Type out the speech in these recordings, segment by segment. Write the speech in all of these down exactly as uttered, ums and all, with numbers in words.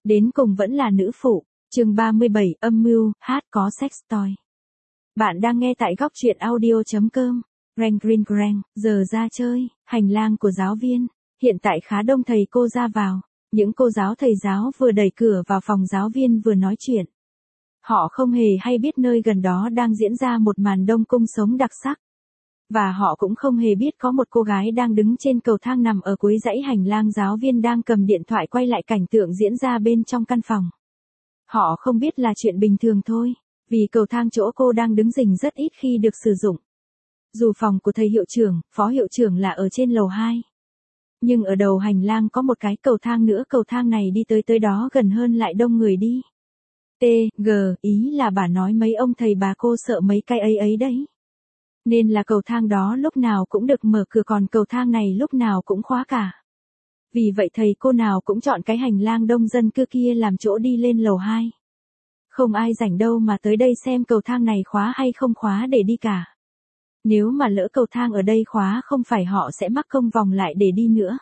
đến cùng vẫn là nữ phụ. Chương ba mươi bảy, âm mưu, hát có sex toy. Bạn đang nghe tại góc truyện audio chấm com. Reng ring reng, giờ ra chơi, hành lang của giáo viên. Hiện tại khá đông thầy cô ra vào. Những cô giáo thầy giáo vừa đẩy cửa vào phòng giáo viên vừa nói chuyện. Họ không hề hay biết nơi gần đó đang diễn ra một màn đông cung sống đặc sắc. Và họ cũng không hề biết có một cô gái đang đứng trên cầu thang nằm ở cuối dãy hành lang giáo viên đang cầm điện thoại quay lại cảnh tượng diễn ra bên trong căn phòng. Họ không biết là chuyện bình thường thôi, vì cầu thang chỗ cô đang đứng rình rất ít khi được sử dụng. Dù phòng của thầy hiệu trưởng, phó hiệu trưởng là ở trên lầu hai. Nhưng ở đầu hành lang có một cái cầu thang nữa, cầu thang này đi tới tới đó gần hơn lại đông người đi. T, G, ý là bà nói mấy ông thầy bà cô sợ mấy cái ấy ấy đấy. Nên là cầu thang đó lúc nào cũng được mở cửa còn cầu thang này lúc nào cũng khóa cả. Vì vậy thầy cô nào cũng chọn cái hành lang đông dân cư kia làm chỗ đi lên lầu hai. Không ai rảnh đâu mà tới đây xem cầu thang này khóa hay không khóa để đi cả. Nếu mà lỡ cầu thang ở đây khóa không phải họ sẽ mắc công vòng lại để đi nữa.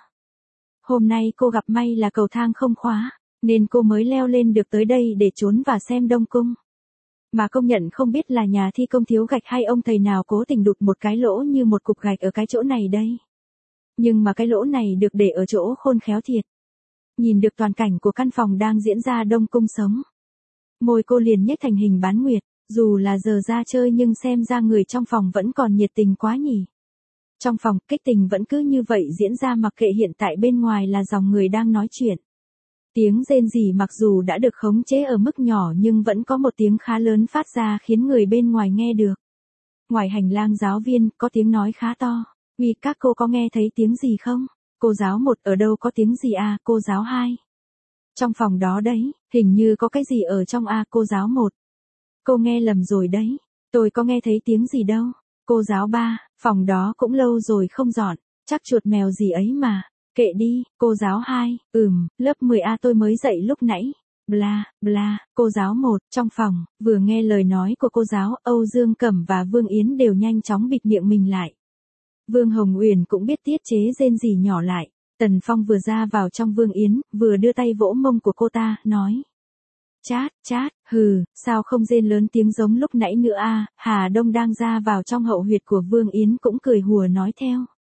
Hôm nay cô gặp may là cầu thang không khóa, nên cô mới leo lên được tới đây để trốn và xem đông cung. Mà công nhận không biết là nhà thi công thiếu gạch hay ông thầy nào cố tình đụt một cái lỗ như một cục gạch ở cái chỗ này đây. Nhưng mà cái lỗ này được để ở chỗ khôn khéo thiệt. Nhìn được toàn cảnh của căn phòng đang diễn ra đông cung sống. Môi cô liền nhếch thành hình bán nguyệt, dù là giờ ra chơi nhưng xem ra người trong phòng vẫn còn nhiệt tình quá nhỉ. Trong phòng, kích tình vẫn cứ như vậy diễn ra mặc kệ hiện tại bên ngoài là dòng người đang nói chuyện. Tiếng rên rỉ mặc dù đã được khống chế ở mức nhỏ nhưng vẫn có một tiếng khá lớn phát ra khiến người bên ngoài nghe được. Ngoài hành lang giáo viên, có tiếng nói khá to. Uy, các cô có nghe thấy tiếng gì không? Cô giáo một ở đâu có tiếng gì à, cô giáo hai? Trong phòng đó đấy, hình như có cái gì ở trong à, cô giáo một. Cô nghe lầm rồi đấy, tôi có nghe thấy tiếng gì đâu. Cô giáo ba, phòng đó cũng lâu rồi không dọn, chắc chuột mèo gì ấy mà. Kệ đi, cô giáo hai, ừm, lớp mười A tôi mới dậy lúc nãy. Bla, bla, cô giáo một, trong phòng, vừa nghe lời nói của cô giáo, Âu Dương Cẩm và Vương Yến đều nhanh chóng bịt miệng mình lại. Vương Hồng Uyển cũng biết tiết chế rên rỉ nhỏ lại. Tần Phong vừa ra vào trong Vương Yến, vừa đưa tay vỗ mông của cô ta, nói. Chát, chát, hừ, sao không rên lớn tiếng giống lúc nãy nữa a? Hà Đông đang ra vào trong hậu huyệt của Vương Yến cũng cười hùa nói theo.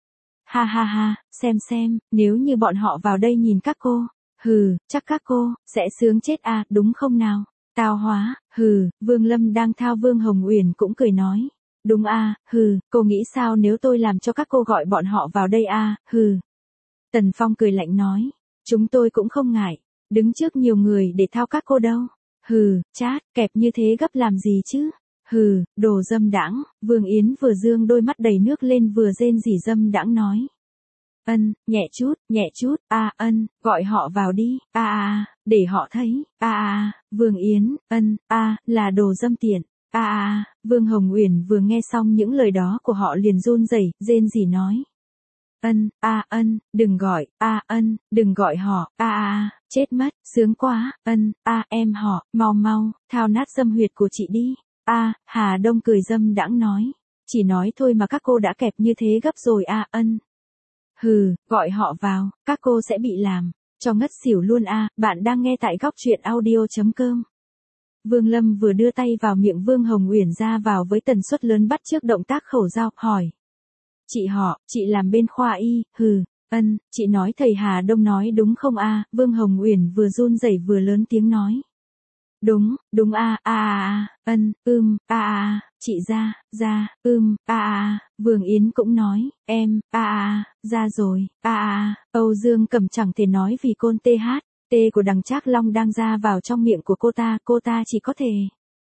Ha ha ha, xem xem, nếu như bọn họ vào đây nhìn các cô, hừ, chắc các cô, sẽ sướng chết à, đúng không nào? Tao hóa, hừ, Vương Lâm đang thao Vương Hồng Uyển cũng cười nói. Đúng à, hừ, cô nghĩ sao nếu tôi làm cho các cô gọi bọn họ vào đây à, hừ. Tần Phong cười lạnh nói, chúng tôi cũng không ngại, đứng trước nhiều người để thao các cô đâu. Hừ, chát, kẹp như thế gấp làm gì chứ? Hừ, đồ dâm đãng. Vương Yến vừa dương đôi mắt đầy nước lên vừa rên rỉ dâm đãng nói. Ân, nhẹ chút, nhẹ chút, a à, ân, gọi họ vào đi, a à, a, à, để họ thấy, a à, a, à, Vương Yến, ân, a, à, là đồ dâm tiện, a à, a, à, Vương Hồng Uyển vừa nghe xong những lời đó của họ liền run rẩy, rên rỉ nói. Ân, a à, ân, đừng gọi, a à, ân, đừng gọi họ, a à, a, chết mất, sướng quá, ân, a à, em họ, mau mau, thao nát dâm huyệt của chị đi. A, à, Hà Đông cười dâm đãng nói, chỉ nói thôi mà các cô đã kẹp như thế gấp rồi a à, ân. Hừ, gọi họ vào, các cô sẽ bị làm, cho ngất xỉu luôn a, à, bạn đang nghe tại góc truyện audio chấm com. Vương Lâm vừa đưa tay vào miệng Vương Hồng Uyển ra vào với tần suất lớn bắt chước động tác khẩu giao, hỏi. Chị họ, chị làm bên khoa y, hừ, ân, chị nói thầy Hà Đông nói đúng không a, à? Vương Hồng Uyển vừa run rẩy vừa lớn tiếng nói. Đúng, đúng a, a a, ân, ưm, a a, chị ra, ra, ưm, a a, Vương Yến cũng nói, em, a a, ra rồi, a a, Âu Dương Cẩm chẳng thể nói vì côn th, t của đằng Trác Long đang ra vào trong miệng của cô ta, cô ta chỉ có thể.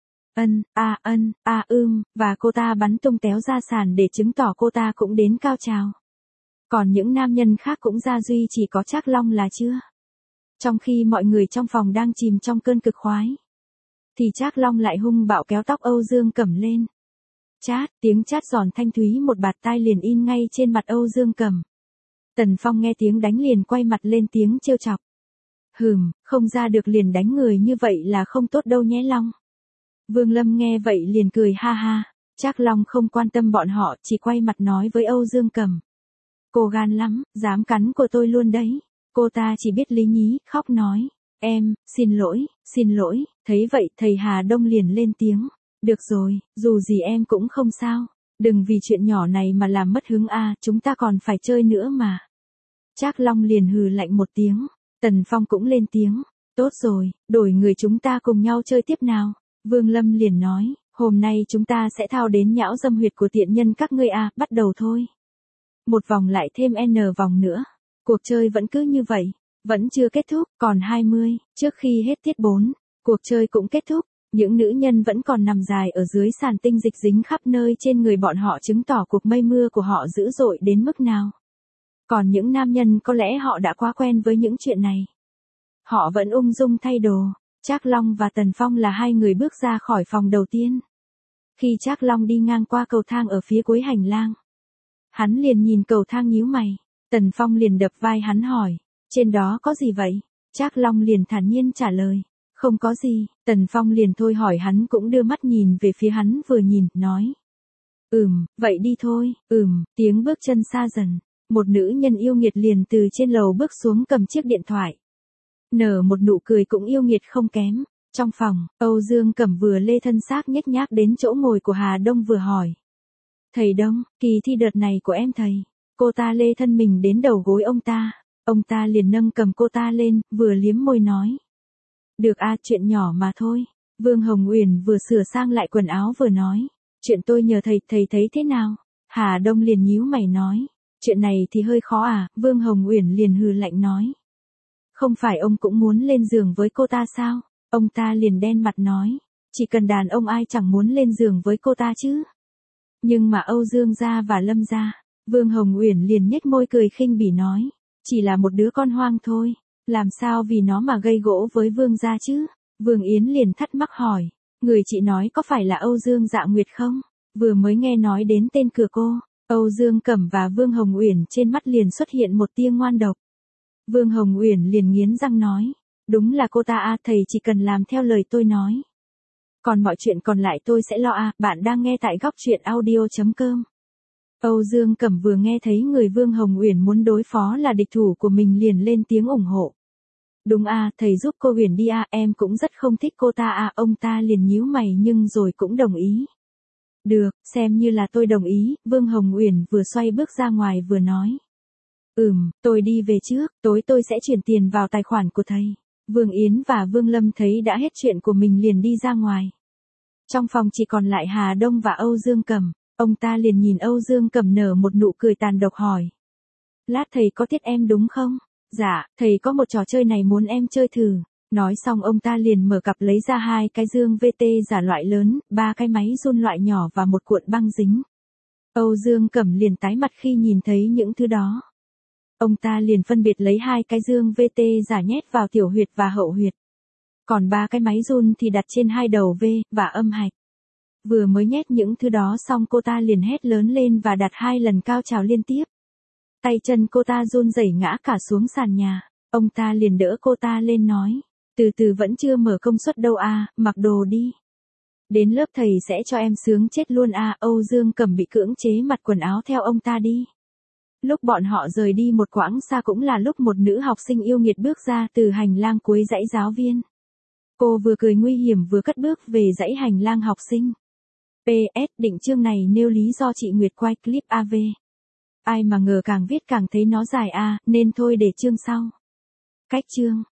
Ân, a ân, a ưm, và cô ta bắn tung téo ra sàn để chứng tỏ cô ta cũng đến cao trào. Còn những nam nhân khác cũng ra duy chỉ có Trác Long là chưa. Trong khi mọi người trong phòng đang chìm trong cơn cực khoái, thì Trác Long lại hung bạo kéo tóc Âu Dương Cẩm lên. Chát, tiếng chát giòn thanh thúy một bạt tai liền in ngay trên mặt Âu Dương Cẩm. Tần Phong nghe tiếng đánh liền quay mặt lên tiếng trêu chọc. Hừm, không ra được liền đánh người như vậy là không tốt đâu nhé Long. Vương Lâm nghe vậy liền cười ha ha. Trác Long không quan tâm bọn họ, chỉ quay mặt nói với Âu Dương Cẩm. Cô gan lắm, dám cắn của tôi luôn đấy. Cô ta chỉ biết lý nhí, khóc nói. Em, xin lỗi, xin lỗi, thấy vậy thầy Hà Đông liền lên tiếng. Được rồi, dù gì em cũng không sao. Đừng vì chuyện nhỏ này mà làm mất hứng a, chúng ta còn phải chơi nữa mà. Trác Long liền hừ lạnh một tiếng. Tần Phong cũng lên tiếng. Tốt rồi, đổi người chúng ta cùng nhau chơi tiếp nào. Vương Lâm liền nói, hôm nay chúng ta sẽ thao đến nhão dâm huyệt của tiện nhân các ngươi a, bắt đầu thôi. Một vòng lại thêm N vòng nữa. Cuộc chơi vẫn cứ như vậy. Vẫn chưa kết thúc, còn hai mươi, trước khi hết tiết bốn, cuộc chơi cũng kết thúc. Những nữ nhân vẫn còn nằm dài ở dưới sàn tinh dịch dính khắp nơi trên người bọn họ, chứng tỏ cuộc mây mưa của họ dữ dội đến mức nào. Còn những nam nhân có lẽ họ đã quá quen với những chuyện này. Họ vẫn ung dung thay đồ. Trác Long và Tần Phong là hai người bước ra khỏi phòng đầu tiên. Khi Trác Long đi ngang qua cầu thang ở phía cuối hành lang, hắn liền nhìn cầu thang nhíu mày. Tần Phong liền đập vai hắn hỏi, trên đó có gì vậy? Trác Long liền thản nhiên trả lời, không có gì. Tần Phong liền thôi hỏi, hắn cũng đưa mắt nhìn về phía hắn, vừa nhìn, nói. Ừm, vậy đi thôi. Ừm, tiếng bước chân xa dần. Một nữ nhân yêu nghiệt liền từ trên lầu bước xuống, cầm chiếc điện thoại. Nở một nụ cười cũng yêu nghiệt không kém. Trong phòng, Âu Dương Cẩm vừa lê thân xác nhếch nhác đến chỗ ngồi của Hà Đông vừa hỏi. Thầy Đông, kỳ thi đợt này của em thầy. Cô ta lê thân mình đến đầu gối ông ta. Ông ta liền nâng cầm cô ta lên, vừa liếm môi nói. Được a, chuyện nhỏ mà thôi. Vương Hồng Uyển vừa sửa sang lại quần áo vừa nói. Chuyện tôi nhờ thầy, thầy thấy thế nào? Hà Đông liền nhíu mày nói. Chuyện này thì hơi khó à, Vương Hồng Uyển liền hừ lạnh nói. Không phải ông cũng muốn lên giường với cô ta sao? Ông ta liền đen mặt nói. Chỉ cần đàn ông ai chẳng muốn lên giường với cô ta chứ. Nhưng mà Âu Dương gia và Lâm gia. Vương Hồng Uyển liền nhếch môi cười khinh bỉ nói. Chỉ là một đứa con hoang thôi. Làm sao vì nó mà gây gỗ với Vương gia chứ? Vương Yến liền thắc mắc hỏi. Người chị nói có phải là Âu Dương Dạ Nguyệt không? Vừa mới nghe nói đến tên cửa cô. Âu Dương Cẩm và Vương Hồng Uyển trên mắt liền xuất hiện một tia ngoan độc. Vương Hồng Uyển liền nghiến răng nói. Đúng là cô ta a, thầy chỉ cần làm theo lời tôi nói. Còn mọi chuyện còn lại tôi sẽ lo a. Bạn đang nghe tại góc truyện audio chấm com. Âu Dương Cẩm vừa nghe thấy người Vương Hồng Uyển muốn đối phó là địch thủ của mình liền lên tiếng ủng hộ. Đúng a, thầy giúp cô Uyển đi a, em cũng rất không thích cô ta a. Ông ta liền nhíu mày nhưng rồi cũng đồng ý. Được, xem như là tôi đồng ý. Vương Hồng Uyển vừa xoay bước ra ngoài vừa nói. Ừm, tôi đi về trước, tối tôi sẽ chuyển tiền vào tài khoản của thầy. Vương Yến và Vương Lâm thấy đã hết chuyện của mình liền đi ra ngoài. Trong phòng chỉ còn lại Hà Đông và Âu Dương Cẩm. Ông ta liền nhìn Âu Dương Cẩm nở một nụ cười tàn độc hỏi. Lát thầy có tiết em đúng không? Dạ, thầy có một trò chơi này muốn em chơi thử. Nói xong ông ta liền mở cặp lấy ra hai cái dương vê tê giả loại lớn, ba cái máy run loại nhỏ và một cuộn băng dính. Âu Dương Cẩm liền tái mặt khi nhìn thấy những thứ đó. Ông ta liền phân biệt lấy hai cái dương vê tê giả nhét vào tiểu huyệt và hậu huyệt. Còn ba cái máy run thì đặt trên hai đầu V và âm hạch. Vừa mới nhét những thứ đó xong cô ta liền hét lớn lên và đặt hai lần cao trào liên tiếp. Tay chân cô ta run rẩy ngã cả xuống sàn nhà. Ông ta liền đỡ cô ta lên nói. Từ từ, vẫn chưa mở công suất đâu a, mặc đồ đi. Đến lớp thầy sẽ cho em sướng chết luôn a. Âu Dương Cẩm bị cưỡng chế mặc quần áo theo ông ta đi. Lúc bọn họ rời đi một quãng xa cũng là lúc một nữ học sinh yêu nghiệt bước ra từ hành lang cuối dãy giáo viên. Cô vừa cười nguy hiểm vừa cất bước về dãy hành lang học sinh. pê ét định chương này nêu lý do chị Nguyệt quay clip a vê. Ai mà ngờ càng viết càng thấy nó dài a, nên thôi để chương sau. Cách chương.